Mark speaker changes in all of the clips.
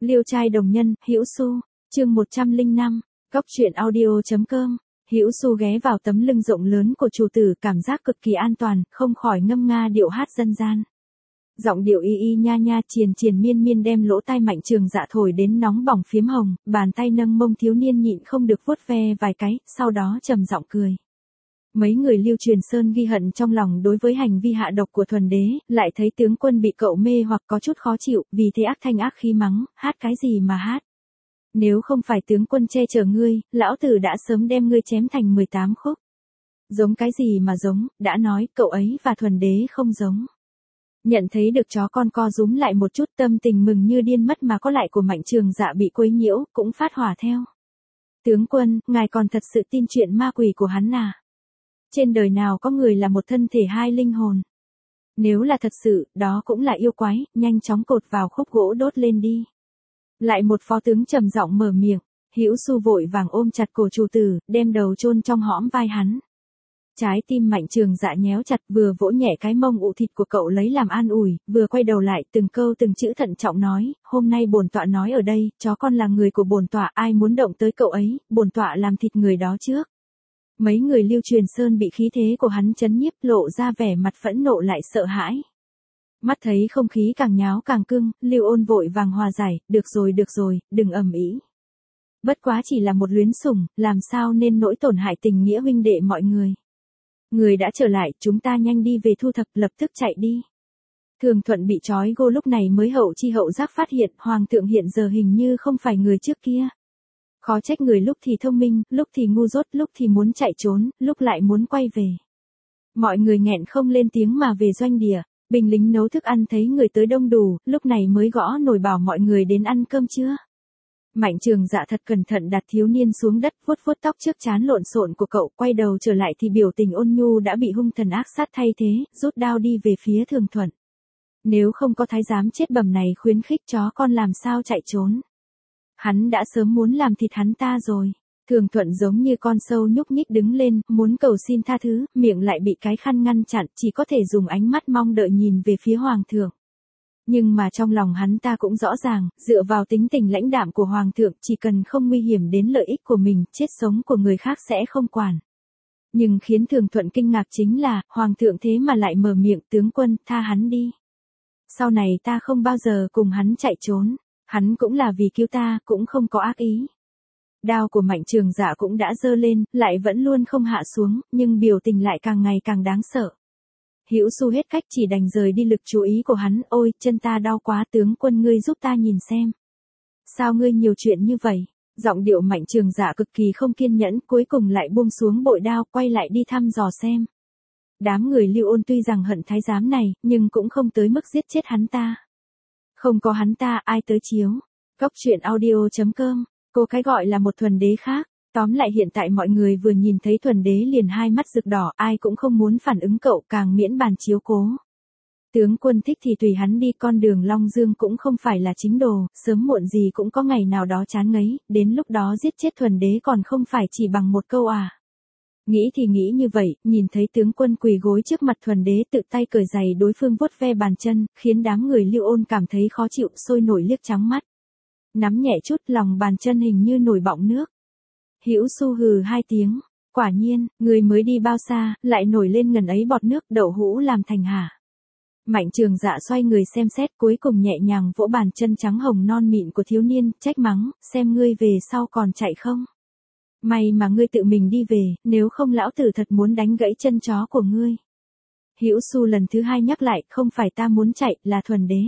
Speaker 1: Liêu trai đồng nhân, Hữu Xu, chương 105, Góc truyện audio.com. Hữu Xu ghé vào tấm lưng rộng lớn của chủ tử, cảm giác cực kỳ an toàn, không khỏi ngâm nga điệu hát dân gian. Giọng điệu y y nha nha, triền triền miên miên đem lỗ tai Mạnh Trường Dạ thổi đến nóng bỏng phiếm hồng, bàn tay nâng mông thiếu niên nhịn không được vuốt ve vài cái, sau đó trầm giọng cười. Mấy người Lưu Truyền Sơn ghi hận trong lòng đối với hành vi hạ độc của Thuần Đế, lại thấy tướng quân bị cậu mê hoặc có chút khó chịu, vì thế ác thanh ác khí mắng, hát cái gì mà hát. Nếu không phải tướng quân che chở ngươi, lão tử đã sớm đem ngươi chém thành 18 khúc. Giống cái gì mà giống, đã nói cậu ấy và Thuần Đế không giống. Nhận thấy được chó con co rúm lại một chút, tâm tình mừng như điên mất mà có lại của Mạnh Trường Dạ bị quấy nhiễu, cũng phát hỏa theo. Tướng quân, ngài còn thật sự tin chuyện ma quỷ của hắn à? Trên đời nào có người là một thân thể hai linh hồn? Nếu là thật sự, đó cũng là yêu quái, nhanh chóng cột vào khúc gỗ đốt lên đi. Lại một phó tướng trầm giọng mở miệng, Hữu Xu vội vàng ôm chặt cổ chủ tử, đem đầu chôn trong hõm vai hắn. Trái tim Mạnh Trường Dạ nhéo chặt, vừa vỗ nhẹ cái mông ụ thịt của cậu lấy làm an ủi, vừa quay đầu lại từng câu từng chữ thận trọng nói, hôm nay bổn tọa nói ở đây, chó con là người của bổn tọa, ai muốn động tới cậu ấy, bổn tọa làm thịt người đó trước. Mấy người Lưu Truyền Sơn bị khí thế của hắn chấn nhiếp, lộ ra vẻ mặt phẫn nộ lại sợ hãi. Mắt thấy không khí càng nháo càng cưng, Lưu Ôn vội vàng hòa giải, được rồi, đừng ầm ĩ. Bất quá chỉ là một luyến sủng, làm sao nên nỗi tổn hại tình nghĩa huynh đệ mọi người. Người đã trở lại, chúng ta nhanh đi về thu thập, lập tức chạy đi. Thường Thuận bị trói gô lúc này mới hậu chi hậu giác phát hiện, Hoàng thượng hiện giờ hình như không phải người trước kia. Khó trách người lúc thì thông minh, lúc thì ngu dốt, lúc thì muốn chạy trốn, lúc lại muốn quay về. Mọi người nghẹn không lên tiếng mà về doanh địa, binh lính nấu thức ăn thấy người tới đông đủ, lúc này mới gõ nồi bảo mọi người đến ăn cơm trưa. Mạnh Trường Dạ thật cẩn thận đặt thiếu niên xuống đất, vuốt vuốt tóc trước trán lộn xộn của cậu, quay đầu trở lại thì biểu tình ôn nhu đã bị hung thần ác sát thay thế, rút đao đi về phía Thường Thuận. Nếu không có thái giám chết bầm này khuyến khích chó con làm sao chạy trốn. Hắn đã sớm muốn làm thịt hắn ta rồi. Thường Thuận giống như con sâu nhúc nhích đứng lên, muốn cầu xin tha thứ, miệng lại bị cái khăn ngăn chặn, chỉ có thể dùng ánh mắt mong đợi nhìn về phía Hoàng thượng. Nhưng mà trong lòng hắn ta cũng rõ ràng, dựa vào tính tình lãnh đạm của Hoàng thượng, chỉ cần không nguy hiểm đến lợi ích của mình, chết sống của người khác sẽ không quản. Nhưng khiến Thường Thuận kinh ngạc chính là, Hoàng thượng thế mà lại mở miệng, tướng quân, tha hắn đi. Sau này ta không bao giờ cùng hắn chạy trốn. Hắn cũng là vì cứu ta, cũng không có ác ý. Đao của Mạnh Trường Dạ cũng đã giơ lên, lại vẫn luôn không hạ xuống, nhưng biểu tình lại càng ngày càng đáng sợ. Hữu Xu hết cách chỉ đành rời đi lực chú ý của hắn, ôi, chân ta đau quá, tướng quân ngươi giúp ta nhìn xem. Sao ngươi nhiều chuyện như vậy? Giọng điệu Mạnh Trường Dạ cực kỳ không kiên nhẫn, cuối cùng lại buông xuống bội đao, quay lại đi thăm dò xem. Đám người Lưu Ôn tuy rằng hận thái giám này, nhưng cũng không tới mức giết chết hắn ta. Không có hắn ta, ai tới chiếu. Góc truyện audio.com, cô cái gọi là một Thuần Đế khác. Tóm lại hiện tại mọi người vừa nhìn thấy Thuần Đế liền hai mắt rực đỏ, ai cũng không muốn phản ứng cậu, càng miễn bàn chiếu cố. Tướng quân thích thì tùy hắn đi, con đường Long Dương cũng không phải là chính đồ, sớm muộn gì cũng có ngày nào đó chán ngấy, đến lúc đó giết chết Thuần Đế còn không phải chỉ bằng một câu à. Nghĩ thì nghĩ như vậy, nhìn thấy tướng quân quỳ gối trước mặt Thuần Đế tự tay cởi giày đối phương vuốt ve bàn chân, khiến đám người Lưu Ôn cảm thấy khó chịu, sôi nổi liếc trắng mắt. Nắm nhẹ chút, lòng bàn chân hình như nổi bọng nước. Hữu Xu hừ hai tiếng, quả nhiên, người mới đi bao xa, lại nổi lên ngần ấy bọt nước, đậu hũ làm thành hả. Mạnh Trường Dạ xoay người xem xét, cuối cùng nhẹ nhàng vỗ bàn chân trắng hồng non mịn của thiếu niên, trách mắng, xem ngươi về sau còn chạy không. May mà ngươi tự mình đi về, nếu không lão tử thật muốn đánh gãy chân chó của ngươi. Hữu Xu lần thứ hai nhắc lại, không phải ta muốn chạy, là Thuần Đế.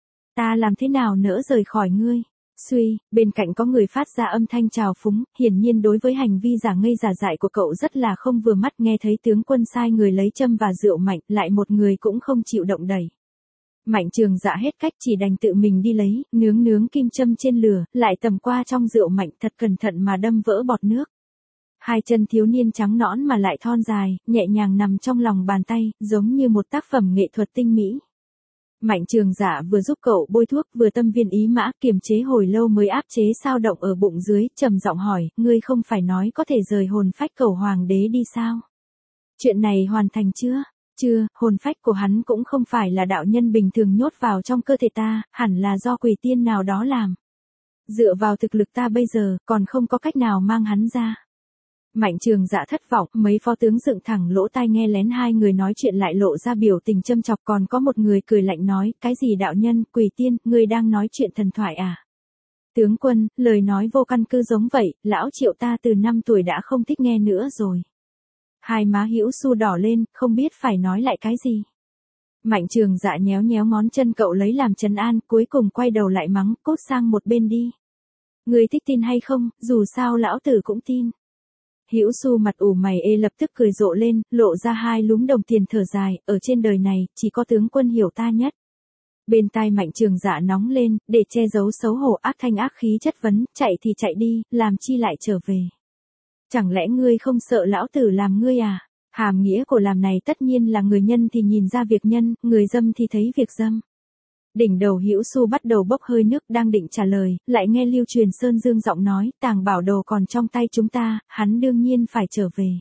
Speaker 1: Ta làm thế nào nỡ rời khỏi ngươi. Suy, bên cạnh có người phát ra âm thanh trào phúng, hiển nhiên đối với hành vi giả ngây giả dại của cậu rất là không vừa mắt, nghe thấy tướng quân sai người lấy châm và rượu Mạnh, lại một người cũng không chịu động đẩy. Mạnh Trường Dạ hết cách chỉ đành tự mình đi lấy, nướng kim châm trên lửa, lại tầm qua trong rượu Mạnh thật cẩn thận mà đâm vỡ bọt nước. Hai chân thiếu niên trắng nõn mà lại thon dài, nhẹ nhàng nằm trong lòng bàn tay, giống như một tác phẩm nghệ thuật tinh mỹ. Mạnh Trường Dạ vừa giúp cậu bôi thuốc vừa tâm viên ý mã, kiềm chế hồi lâu mới áp chế sao động ở bụng dưới, trầm giọng hỏi, ngươi không phải nói có thể rời hồn phách cẩu Hoàng đế đi sao? Chuyện này hoàn thành chưa? Chưa, hồn phách của hắn cũng không phải là đạo nhân bình thường nhốt vào trong cơ thể ta, hẳn là do quỷ tiên nào đó làm. Dựa vào thực lực ta bây giờ, còn không có cách nào mang hắn ra. Mạnh Trường Dạ thất vọng, mấy phó tướng dựng thẳng lỗ tai nghe lén hai người nói chuyện lại lộ ra biểu tình châm chọc, còn có một người cười lạnh nói, cái gì đạo nhân, quỷ tiên, ngươi đang nói chuyện thần thoại à? Tướng quân, lời nói vô căn cứ giống vậy, lão Triệu ta từ 5 tuổi đã không thích nghe nữa rồi. Hai má Hữu Xu đỏ lên, không biết phải nói lại cái gì. Mạnh Trường Dạ nhéo nhéo ngón chân cậu lấy làm trấn an, cuối cùng quay đầu lại mắng, cốt sang một bên đi. Ngươi thích tin hay không, dù sao lão tử cũng tin. Hữu Xu mặt ủ mày ê lập tức cười rộ lên, lộ ra hai lúm đồng tiền thở dài, ở trên đời này, chỉ có tướng quân hiểu ta nhất. Bên tai Mạnh Trường Dạ nóng lên, để che giấu xấu hổ ác thanh ác khí chất vấn, chạy thì chạy đi, làm chi lại trở về. Chẳng lẽ ngươi không sợ lão tử làm ngươi à? Hàm nghĩa của làm này tất nhiên là người nhân thì nhìn ra việc nhân, người dâm thì thấy việc dâm. Đỉnh đầu Hữu Xu bắt đầu bốc hơi nước, đang định trả lời, lại nghe Lưu Truyền Sơn dương giọng nói, tàng bảo đồ còn trong tay chúng ta, hắn đương nhiên phải trở về.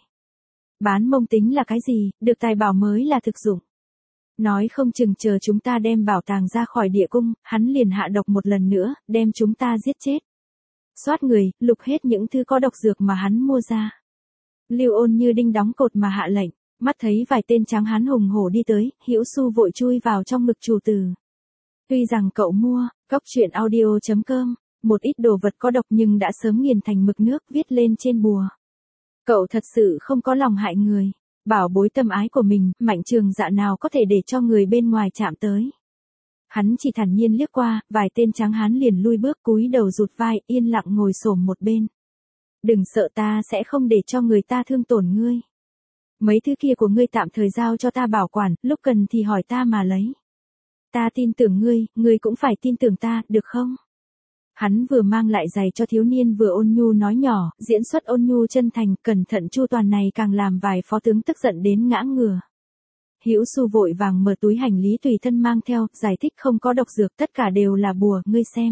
Speaker 1: Bán mông tính là cái gì, được tài bảo mới là thực dụng. Nói không chừng chờ chúng ta đem bảo tàng ra khỏi địa cung, hắn liền hạ độc một lần nữa, đem chúng ta giết chết. Soát người, lục hết những thứ có độc dược mà hắn mua ra. Lưu Ôn như đinh đóng cột mà hạ lệnh, mắt thấy vài tên tráng hán hùng hổ đi tới, Hữu Xu vội chui vào trong ngực chủ tử. Tuy rằng cậu mua, coctruyện.audio.com, một ít đồ vật có độc nhưng đã sớm nghiền thành mực nước viết lên trên bùa. Cậu thật sự không có lòng hại người. Bảo bối tâm ái của mình, Mạnh Trường Dạ nào có thể để cho người bên ngoài chạm tới. Hắn chỉ thản nhiên liếc qua, vài tên tráng hán liền lui bước cúi đầu rụt vai, yên lặng ngồi xổm một bên. Đừng sợ, ta sẽ không để cho người ta thương tổn ngươi. Mấy thứ kia của ngươi tạm thời giao cho ta bảo quản, lúc cần thì hỏi ta mà lấy. Ta tin tưởng ngươi, ngươi cũng phải tin tưởng ta, được không? Hắn vừa mang lại giày cho thiếu niên vừa ôn nhu nói nhỏ, diễn xuất ôn nhu chân thành, cẩn thận chu toàn này càng làm vài phó tướng tức giận đến ngã ngửa. Hữu Xu vội vàng mở túi hành lý tùy thân mang theo, giải thích không có độc dược, tất cả đều là bùa, ngươi xem.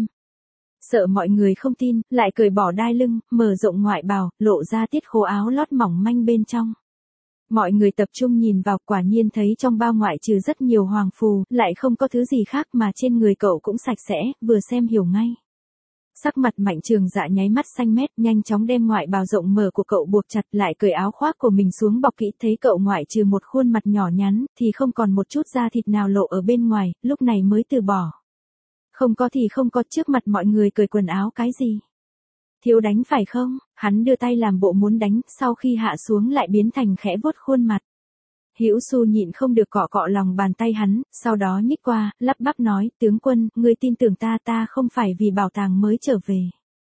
Speaker 1: Sợ mọi người không tin, lại cởi bỏ đai lưng, mở rộng ngoại bào, lộ ra tiết khố áo lót mỏng manh bên trong. Mọi người tập trung nhìn vào, quả nhiên thấy trong bao ngoại trừ rất nhiều hoàng phù, lại không có thứ gì khác mà trên người cậu cũng sạch sẽ, vừa xem hiểu ngay. Sắc mặt Mạnh Trường Dạ nháy mắt xanh mét, nhanh chóng đem ngoại bào rộng mở của cậu buộc chặt, lại cởi áo khoác của mình xuống bọc kỹ, thấy cậu ngoại trừ một khuôn mặt nhỏ nhắn, thì không còn một chút da thịt nào lộ ở bên ngoài, lúc này mới từ bỏ. Không có thì không có, trước mặt mọi người cởi quần áo cái gì? Thiếu đánh phải không? Hắn đưa tay làm bộ muốn đánh, sau khi hạ xuống lại biến thành khẽ vuốt khuôn mặt. Hữu Xu nhịn không được cọ cọ lòng bàn tay hắn, sau đó nhích qua, lắp bắp nói, tướng quân, ngươi tin tưởng ta, ta không phải vì bảo tàng mới trở về.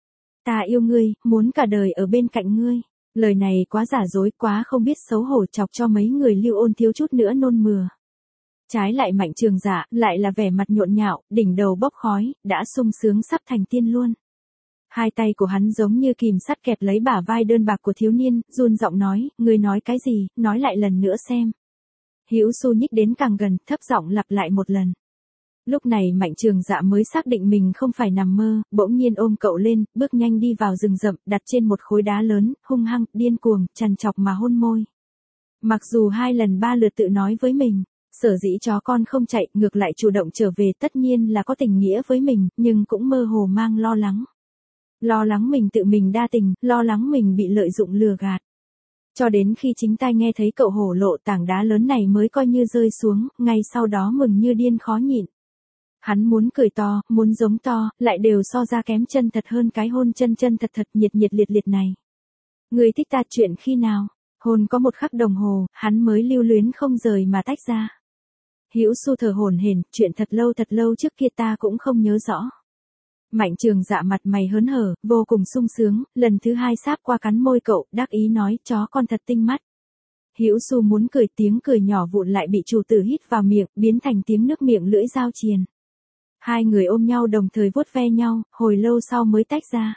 Speaker 1: Ta yêu ngươi, muốn cả đời ở bên cạnh ngươi. Lời này quá giả dối, quá không biết xấu hổ, chọc cho mấy người Lưu Ôn thiếu chút nữa nôn mửa. Trái lại Mạnh Trường Dạ, lại là vẻ mặt nhộn nhạo, đỉnh đầu bốc khói, đã sung sướng sắp thành tiên luôn. Hai tay của hắn giống như kìm sắt kẹp lấy bả vai đơn bạc của thiếu niên, run giọng nói, ngươi nói cái gì, nói lại lần nữa xem. Hữu Xu nhích đến càng gần, thấp giọng lặp lại một lần. Lúc này Mạnh Trường Dạ mới xác định mình không phải nằm mơ, bỗng nhiên ôm cậu lên, bước nhanh đi vào rừng rậm, đặt trên một khối đá lớn, hung hăng, điên cuồng, trằn trọc mà hôn môi. Mặc dù 2 lần 3 lượt tự nói với mình, sở dĩ chó con không chạy, ngược lại chủ động trở về, tất nhiên là có tình nghĩa với mình, nhưng cũng mơ hồ mang lo lắng. Lo lắng mình tự mình đa tình, lo lắng mình bị lợi dụng lừa gạt. Cho đến khi chính tai nghe thấy cậu hổ lộ tảng đá lớn này mới coi như rơi xuống, ngay sau đó mừng như điên khó nhịn. Hắn muốn cười to, muốn giống to, lại đều so ra kém chân thật hơn cái hôn chân chân thật thật nhiệt nhiệt liệt liệt này. Người thích ta chuyện khi nào? Hôn có 1 khắc đồng hồ, hắn mới lưu luyến không rời mà tách ra. Hữu Xu thở hổn hển, chuyện thật lâu trước kia ta cũng không nhớ rõ. Mạnh Trường Dạ mặt mày hớn hở, vô cùng sung sướng, lần thứ 2 sáp qua cắn môi cậu, đắc ý nói, chó con thật tinh mắt. Hữu Xu muốn cười, tiếng cười nhỏ vụn lại bị chủ tử hít vào miệng, biến thành tiếng nước miệng lưỡi dao triền. Hai người ôm nhau đồng thời vuốt ve nhau, hồi lâu sau mới tách ra.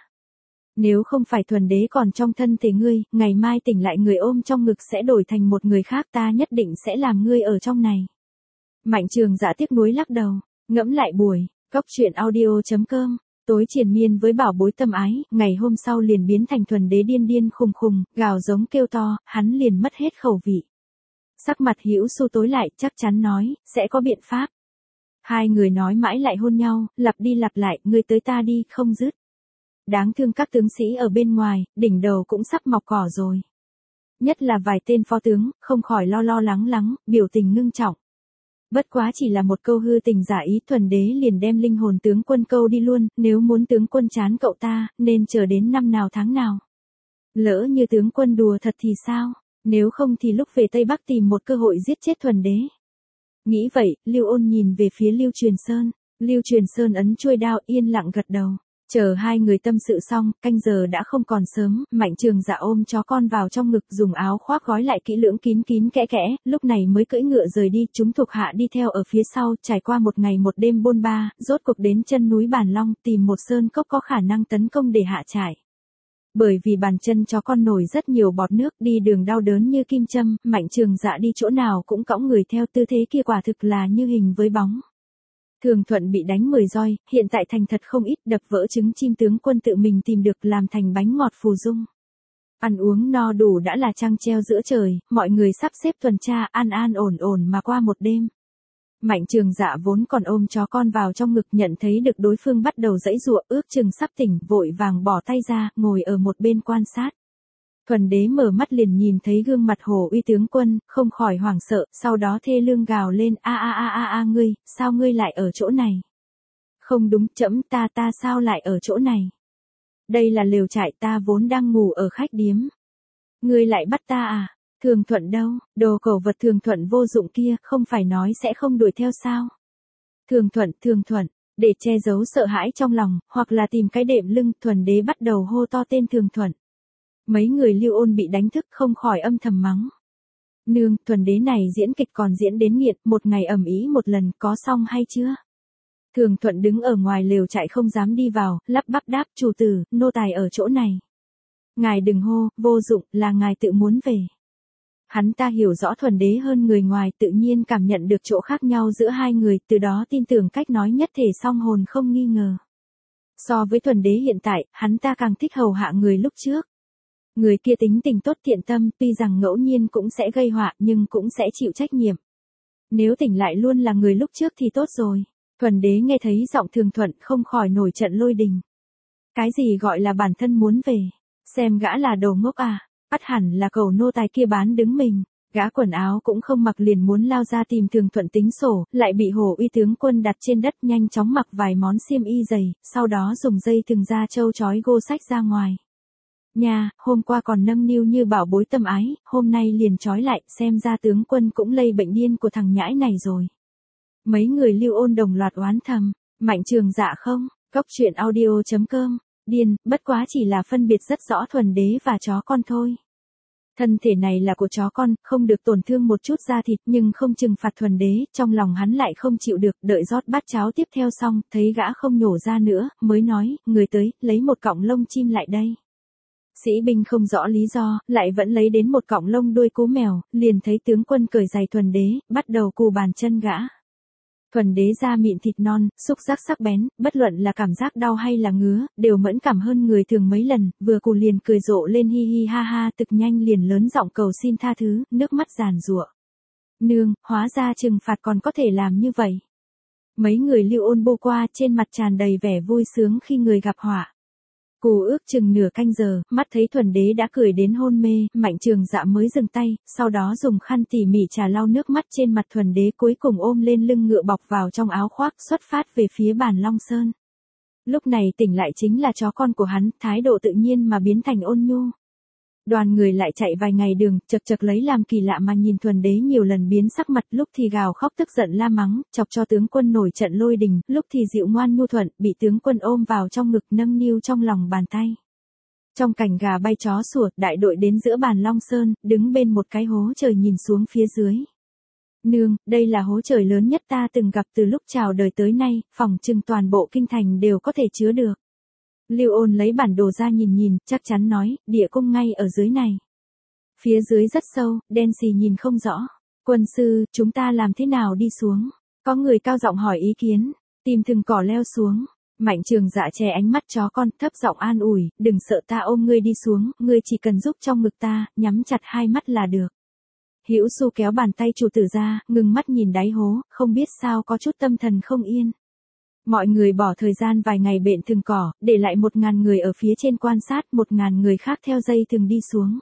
Speaker 1: Nếu không phải thuần đế còn trong thân thể ngươi, ngày mai tỉnh lại người ôm trong ngực sẽ đổi thành một người khác, ta nhất định sẽ làm ngươi ở trong này. Mạnh Trường Dạ tiếc nuối lắc đầu, ngẫm lại buổi, coctruyện.audio.com, tối triền miên với bảo bối tâm ái, ngày hôm sau liền biến thành thuần đế điên điên khùng khùng, gào giống kêu to, hắn liền mất hết khẩu vị. Sắc mặt Hữu Xu tối lại, chắc chắn nói, sẽ có biện pháp. Hai người nói mãi lại hôn nhau, lặp đi lặp lại, ngươi tới ta đi, không dứt. Đáng thương các tướng sĩ ở bên ngoài, đỉnh đầu cũng sắp mọc cỏ rồi. Nhất là vài tên phó tướng, không khỏi lo lắng, biểu tình ngưng trọng. Bất quá chỉ là một câu hư tình giả ý, Thuần đế liền đem linh hồn tướng quân câu đi luôn, nếu muốn tướng quân chán cậu ta, nên chờ đến năm nào tháng nào. Lỡ như tướng quân đùa thật thì sao, nếu không thì lúc về Tây Bắc tìm một cơ hội giết chết Thuần đế. Nghĩ vậy, Lưu Ôn nhìn về phía Lưu Truyền Sơn, Lưu Truyền Sơn ấn chuôi đao yên lặng gật đầu. Chờ hai người tâm sự xong, canh giờ đã không còn sớm, Mạnh Trường Dạ ôm chó con vào trong ngực, dùng áo khoác gói lại kỹ lưỡng kín kẽ, lúc này mới cưỡi ngựa rời đi, chúng thuộc hạ đi theo ở phía sau, trải qua một ngày một đêm bôn ba, rốt cuộc đến chân núi Bàn Long, tìm một sơn cốc có khả năng tấn công để hạ trại. Bởi vì bàn chân chó con nổi rất nhiều bọt nước, đi đường đau đớn như kim châm, Mạnh Trường Dạ đi chỗ nào cũng cõng người theo, tư thế kia quả thực là như hình với bóng. Thường Thuận bị đánh 10 roi, hiện tại thành thật không ít, đập vỡ trứng chim tướng quân tự mình tìm được làm thành bánh ngọt phù dung. Ăn uống no đủ đã là trăng treo giữa trời, mọi người sắp xếp tuần tra an ổn mà qua một đêm. Mạnh Trường Dạ vốn còn ôm chó con vào trong ngực, nhận thấy được đối phương bắt đầu giãy giụa, ước chừng sắp tỉnh, vội vàng bỏ tay ra, ngồi ở một bên quan sát. Thuần đế mở mắt liền nhìn thấy gương mặt Hồ Uy tướng quân, không khỏi hoảng sợ, sau đó thê lương gào lên, ngươi, sao ngươi lại ở chỗ này? Không đúng, trẫm ta sao lại ở chỗ này? Đây là lều trại, ta vốn đang ngủ ở khách điếm. Ngươi lại bắt ta à? Thường Thuận đâu, đồ cẩu vật Thường Thuận vô dụng kia, không phải nói sẽ không đuổi theo sao? Thường Thuận, để che giấu sợ hãi trong lòng, hoặc là tìm cái đệm lưng, Thuần đế bắt đầu hô to tên Thường Thuận. Mấy người Lưu Ôn bị đánh thức không khỏi âm thầm mắng. Nương, Thuần đế này diễn kịch còn diễn đến nghiện, một ngày ầm ĩ một lần, có xong hay chưa? Thường Thuận đứng ở ngoài lều trại không dám đi vào, lắp bắp đáp, chủ tử, nô tài ở chỗ này. Ngài đừng hô, vô dụng, là ngài tự muốn về. Hắn ta hiểu rõ Thuần đế hơn người ngoài, tự nhiên cảm nhận được chỗ khác nhau giữa hai người, từ đó tin tưởng cách nói nhất thể song hồn không nghi ngờ. So với Thuần đế hiện tại, hắn ta càng thích hầu hạ người lúc trước. Người kia tính tình tốt thiện tâm, tuy rằng ngẫu nhiên cũng sẽ gây họa nhưng cũng sẽ chịu trách nhiệm. Nếu tỉnh lại luôn là người lúc trước thì tốt rồi. Thuần đế nghe thấy giọng Thường Thuận không khỏi nổi trận lôi đình. Cái gì gọi là bản thân muốn về? Xem gã là đồ ngốc à? Bắt hẳn là cẩu nô tài kia bán đứng mình. Gã quần áo cũng không mặc liền muốn lao ra tìm Thường Thuận tính sổ, lại bị Hồ Uy tướng quân đặt trên đất, nhanh chóng mặc vài món xiêm y dày, sau đó dùng dây thừng da trâu trói gô sách ra ngoài. Nha, hôm qua còn nâng niu như bảo bối tâm ái, hôm nay liền trói lại, xem ra tướng quân cũng lây bệnh điên của thằng nhãi này rồi. Mấy người Lưu Ôn đồng loạt oán thầm, Mạnh Trường Dạ không, Cốc Truyện Audio.com, điên, bất quá chỉ là phân biệt rất rõ Thuần đế và chó con thôi. Thân thể này là của chó con, không được tổn thương một chút da thịt, nhưng không trừng phạt Thuần đế, trong lòng hắn lại không chịu được, đợi rót bát cháo tiếp theo xong, thấy gã không nhổ ra nữa, mới nói, người tới, lấy một cọng lông chim lại đây. Sĩ binh không rõ lý do, lại vẫn lấy đến một cọng lông đuôi cú mèo, liền thấy tướng quân cởi giày Thuần đế, bắt đầu cù bàn chân gã. Thuần đế da mịn thịt non, xúc giác sắc bén, bất luận là cảm giác đau hay là ngứa, đều mẫn cảm hơn người thường mấy lần, vừa cù liền cười rộ lên hi hi ha ha, thực nhanh liền lớn giọng cầu xin tha thứ, nước mắt giàn giụa. Nương, hóa ra trừng phạt còn có thể làm như vậy. Mấy người Lưu Ôn bô qua, trên mặt tràn đầy vẻ vui sướng khi người gặp họa. Cù ước chừng nửa canh giờ, mắt thấy Thuần đế đã cười đến hôn mê, Mạnh Trường Dạ mới dừng tay, sau đó dùng khăn tỉ mỉ trà lau nước mắt trên mặt Thuần đế, cuối cùng ôm lên lưng ngựa bọc vào trong áo khoác, xuất phát về phía Bàn Long Sơn. Lúc này tỉnh lại chính là chó con của hắn, thái độ tự nhiên mà biến thành ôn nhu. Đoàn người lại chạy vài ngày đường, chật lấy làm kỳ lạ mà nhìn Thuần đế nhiều lần biến sắc mặt, lúc thì gào khóc tức giận la mắng, chọc cho tướng quân nổi trận lôi đình, lúc thì dịu ngoan nhu thuận, bị tướng quân ôm vào trong ngực nâng niu trong lòng bàn tay. Trong cảnh gà bay chó sủa, đại đội đến giữa Bàn Long Sơn, đứng bên một cái hố trời nhìn xuống phía dưới. Nương, đây là hố trời lớn nhất ta từng gặp từ lúc chào đời tới nay, phỏng chừng toàn bộ kinh thành đều có thể chứa được. Lưu Ôn lấy bản đồ ra nhìn, chắc chắn nói, địa cung ngay ở dưới này. Phía dưới rất sâu, đen xì nhìn không rõ. Quân sư, chúng ta làm thế nào đi xuống? Có người cao giọng hỏi ý kiến, tìm thừng cỏ leo xuống. Mạnh Trường Dạ che ánh mắt chó con, thấp giọng an ủi, đừng sợ, ta ôm ngươi đi xuống, ngươi chỉ cần giúp trong ngực ta, nhắm chặt hai mắt là được. Hữu Xu kéo bàn tay chủ tử ra, ngừng mắt nhìn đáy hố, không biết sao có chút tâm thần không yên. Mọi người bỏ thời gian vài ngày bện thừng cỏ, để lại 1.000 người ở phía trên quan sát, 1.000 người khác theo dây thừng đi xuống.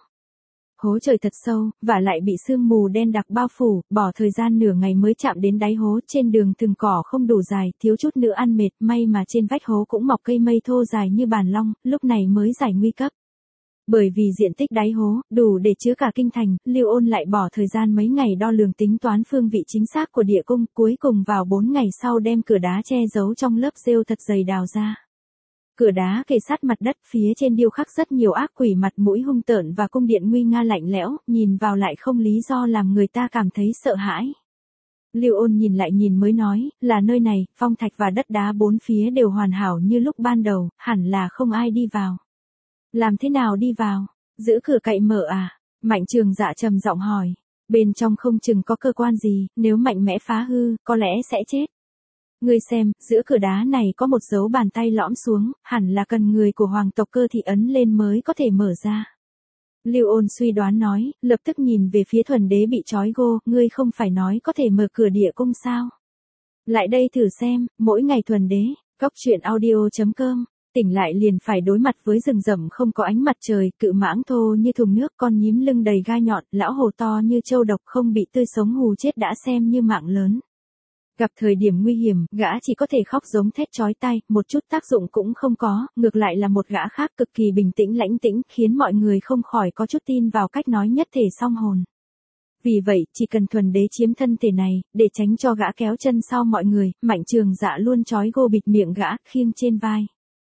Speaker 1: Hố trời thật sâu, và lại bị sương mù đen đặc bao phủ, bỏ thời gian nửa ngày mới chạm đến đáy hố. Trên đường thừng cỏ không đủ dài, thiếu chút nữa ăn mệt, may mà trên vách hố cũng mọc cây mây thô dài như bàn long, lúc này mới giải nguy cấp. Bởi vì diện tích đáy hố, đủ để chứa cả kinh thành, Lưu Ôn lại bỏ thời gian mấy ngày đo lường tính toán phương vị chính xác của địa cung, cuối cùng vào 4 ngày sau đem cửa đá che giấu trong lớp rêu thật dày đào ra. Cửa đá kề sát mặt đất, phía trên điêu khắc rất nhiều ác quỷ mặt mũi hung tợn và cung điện nguy nga lạnh lẽo, nhìn vào lại không lý do làm người ta cảm thấy sợ hãi. Lưu Ôn nhìn lại nhìn mới nói, là nơi này, phong thạch và đất đá bốn phía đều hoàn hảo như lúc ban đầu, hẳn là không ai đi vào. Làm thế nào đi vào? Giữ cửa cậy mở à? Mạnh Trường Dạ trầm giọng hỏi. Bên trong không chừng có cơ quan gì, nếu mạnh mẽ phá hư, có lẽ sẽ chết. Ngươi xem, giữa cửa đá này có một dấu bàn tay lõm xuống, hẳn là cần người của hoàng tộc Cơ Thị ấn lên mới có thể mở ra. Lưu Ôn suy đoán nói, lập tức nhìn về phía Thuần Đế bị trói gô, ngươi không phải nói có thể mở cửa địa cung sao? Lại đây thử xem, mỗi ngày Thuần Đế, goctruyện.audio.com. Tỉnh lại liền phải đối mặt với rừng rậm không có ánh mặt trời, cự mãng thô như thùng nước, con nhím lưng đầy gai nhọn, lão hổ to như trâu độc không bị tươi sống hù chết đã xem như mạng lớn. Gặp thời điểm nguy hiểm, gã chỉ có thể khóc giống thét chói tai, một chút tác dụng cũng không có, ngược lại là một gã khác cực kỳ bình tĩnh lãnh tĩnh, khiến mọi người không khỏi có chút tin vào cách nói nhất thể song hồn. Vì vậy, chỉ cần Thuần Đế chiếm thân thể này, để tránh cho gã kéo chân sau mọi người, Mạnh Trường Dạ luôn trói gô bịt miệng gã, khiêng trên vai.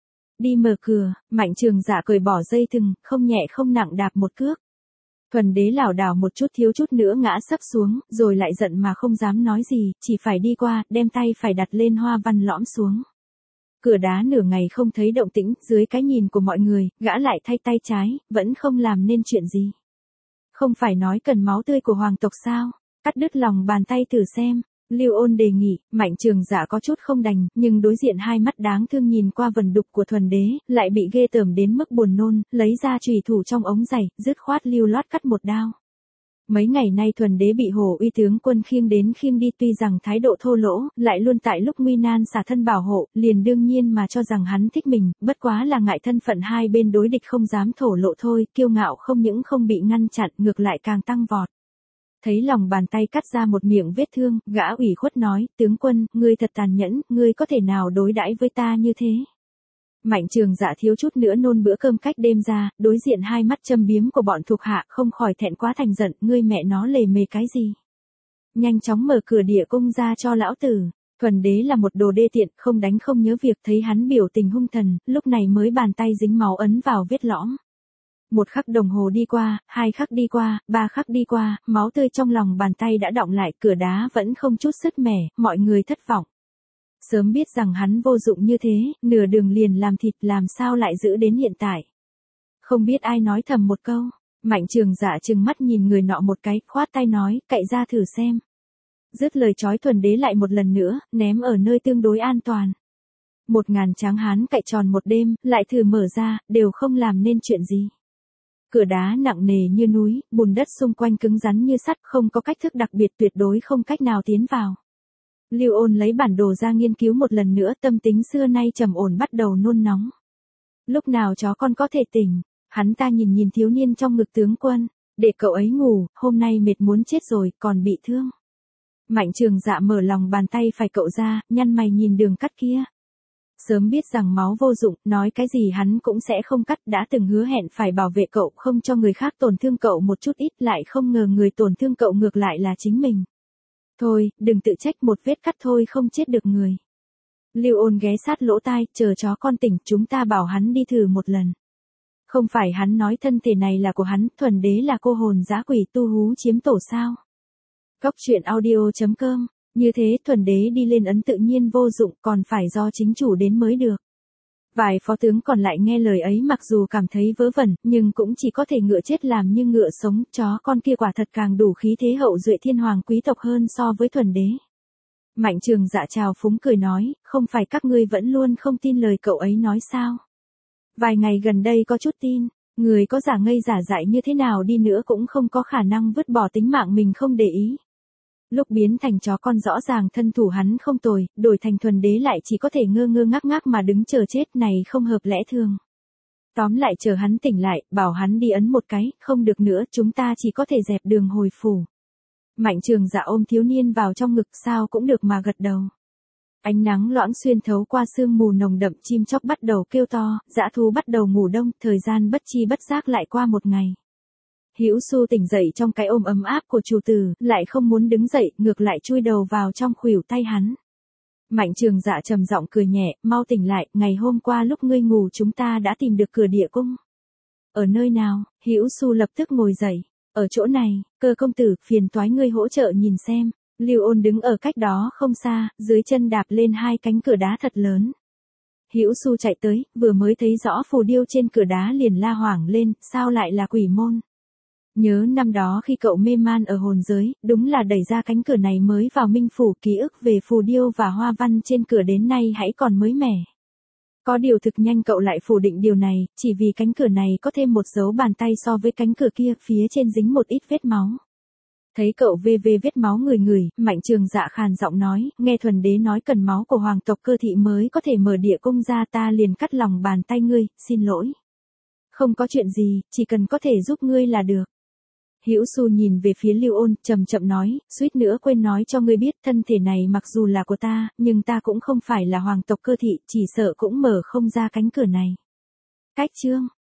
Speaker 1: Đi mở cửa, Mạnh Trường Dạ cởi bỏ dây thừng, không nhẹ không nặng đạp một cước. Thuần Đế lảo đảo một chút thiếu chút nữa ngã sấp xuống, rồi lại giận mà không dám nói gì, chỉ phải đi qua, đem tay phải đặt lên hoa văn lõm xuống. Cửa đá nửa ngày không thấy động tĩnh, dưới cái nhìn của mọi người, gã lại thay tay trái, vẫn không làm nên chuyện gì. Không phải nói cần máu tươi của hoàng tộc sao, cắt đứt lòng bàn tay thử xem. Lưu Ôn đề nghị, Mạnh Trường Dạ có chút không đành, nhưng đối diện hai mắt đáng thương nhìn qua vần đục của Thuần Đế, lại bị ghê tởm đến mức buồn nôn, lấy ra chùy thủ trong ống giày, dứt khoát lưu loát cắt một đao. Mấy ngày nay Thuần Đế bị Hổ Uy tướng quân khiêng đến khiêng đi, tuy rằng thái độ thô lỗ, lại luôn tại lúc nguy nan xả thân bảo hộ, liền đương nhiên mà cho rằng hắn thích mình, bất quá là ngại thân phận hai bên đối địch không dám thổ lộ thôi, kiêu ngạo không những không bị ngăn chặn, ngược lại càng tăng vọt. Thấy lòng bàn tay cắt ra một miệng vết thương, gã ủy khuất nói, tướng quân, ngươi thật tàn nhẫn, ngươi có thể nào đối đãi với ta như thế? Mạnh Trường Dạ thiếu chút nữa nôn bữa cơm cách đêm ra, đối diện hai mắt châm biếm của bọn thuộc hạ không khỏi thẹn quá thành giận, ngươi mẹ nó lề mề cái gì? Nhanh chóng mở cửa địa cung ra cho lão tử. Thuần Đế là một đồ đê tiện, không đánh không nhớ việc, thấy hắn biểu tình hung thần, lúc này mới bàn tay dính máu ấn vào vết lõm. Một khắc đồng hồ đi qua, 2 khắc đi qua, 3 khắc đi qua, máu tươi trong lòng bàn tay đã đọng lại, cửa đá vẫn không chút sứt mẻ, mọi người thất vọng. Sớm biết rằng hắn vô dụng như thế, nửa đường liền làm thịt, làm sao lại giữ đến hiện tại. Không biết ai nói thầm một câu, Mạnh Trường Dạ trừng mắt nhìn người nọ một cái, khoát tay nói, cậy ra thử xem. Dứt lời trói Thuần Đế lại một lần nữa, ném ở nơi tương đối an toàn. 1.000 tráng hán cậy tròn một đêm, lại thử mở ra, đều không làm nên chuyện gì. Cửa đá nặng nề như núi, bùn đất xung quanh cứng rắn như sắt, không có cách thức đặc biệt, tuyệt đối không cách nào tiến vào. Lưu Ôn lấy bản đồ ra nghiên cứu một lần nữa, tâm tính xưa nay trầm ổn bắt đầu nôn nóng. Lúc nào chó con có thể tỉnh, hắn ta nhìn nhìn thiếu niên trong ngực tướng quân, để cậu ấy ngủ, hôm nay mệt muốn chết rồi, còn bị thương. Mạnh Trường Dạ mở lòng bàn tay phải cậu ra, nhăn mày nhìn đường cắt kia. Sớm biết rằng máu vô dụng, nói cái gì hắn cũng sẽ không cắt, đã từng hứa hẹn phải bảo vệ cậu, không cho người khác tổn thương cậu một chút ít, lại không ngờ người tổn thương cậu ngược lại là chính mình. Thôi, đừng tự trách, một vết cắt thôi không chết được người. Lưu Ôn ghé sát lỗ tai, chờ chó con tỉnh, chúng ta bảo hắn đi thử một lần. Không phải hắn nói thân thể này là của hắn, Thuần Đế là cô hồn dã quỷ tu hú chiếm tổ sao? Goctruyện.audio.com. Như thế Thuần Đế đi lên ấn tự nhiên vô dụng, còn phải do chính chủ đến mới được. Vài phó tướng còn lại nghe lời ấy mặc dù cảm thấy vớ vẩn, nhưng cũng chỉ có thể ngựa chết làm như ngựa sống, chó con kia quả thật càng đủ khí thế hậu duệ thiên hoàng quý tộc hơn so với Thuần Đế. Mạnh Trường Dạ chào phúng cười nói, không phải các ngươi vẫn luôn không tin lời cậu ấy nói sao? Vài ngày gần đây có chút tin, người có giả ngây giả dại như thế nào đi nữa cũng không có khả năng vứt bỏ tính mạng mình không để ý. Lúc biến thành chó con rõ ràng thân thủ hắn không tồi, đổi thành thuần đế lại chỉ có thể ngơ ngơ ngác ngác mà đứng chờ chết, này không hợp lẽ thường. Tóm lại chờ hắn tỉnh lại, bảo hắn đi ấn một cái, không được nữa, chúng ta chỉ có thể dẹp đường hồi phủ. Mạnh Trường Dạ ôm thiếu niên vào trong ngực, sao cũng được mà gật đầu. Ánh nắng loãng xuyên thấu qua sương mù nồng đậm, chim chóc bắt đầu kêu to, dã thú bắt đầu ngủ đông, thời gian bất chi bất giác lại qua một ngày. Hữu Xu tỉnh dậy trong cái ôm ấm áp của chủ tử, lại không muốn đứng dậy, ngược lại chui đầu vào trong khuỷu tay hắn. Mạnh Trường Dạ trầm giọng cười nhẹ, mau tỉnh lại, ngày hôm qua lúc ngươi ngủ chúng ta đã tìm được cửa địa cung. Ở nơi nào? Hữu Xu lập tức ngồi dậy. Ở chỗ này, Cơ công tử, phiền toái ngươi hỗ trợ nhìn xem. Lưu Ôn đứng ở cách đó không xa, dưới chân đạp lên hai cánh cửa đá thật lớn. Hữu Xu chạy tới, vừa mới thấy rõ phù điêu trên cửa đá liền la hoảng lên, sao lại là quỷ môn? Nhớ năm đó khi cậu mê man ở hồn giới, đúng là đẩy ra cánh cửa này mới vào minh phủ, ký ức về phù điêu và hoa văn trên cửa đến nay hãy còn mới mẻ. Có điều thực nhanh cậu lại phủ định điều này, chỉ vì cánh cửa này có thêm một dấu bàn tay so với cánh cửa kia, phía trên dính một ít vết máu. Thấy cậu vết máu người, Mạnh Trường Dạ khàn giọng nói, nghe thuần đế nói cần máu của hoàng tộc Cơ thị mới có thể mở địa cung ra, ta liền cắt lòng bàn tay ngươi, xin lỗi. Không có chuyện gì, chỉ cần có thể giúp ngươi là được. Hữu Xu nhìn về phía Lưu Ôn, chậm chậm nói, suýt nữa quên nói cho ngươi biết, thân thể này mặc dù là của ta, nhưng ta cũng không phải là hoàng tộc Cơ thị, chỉ sợ cũng mở không ra cánh cửa này. Cách chương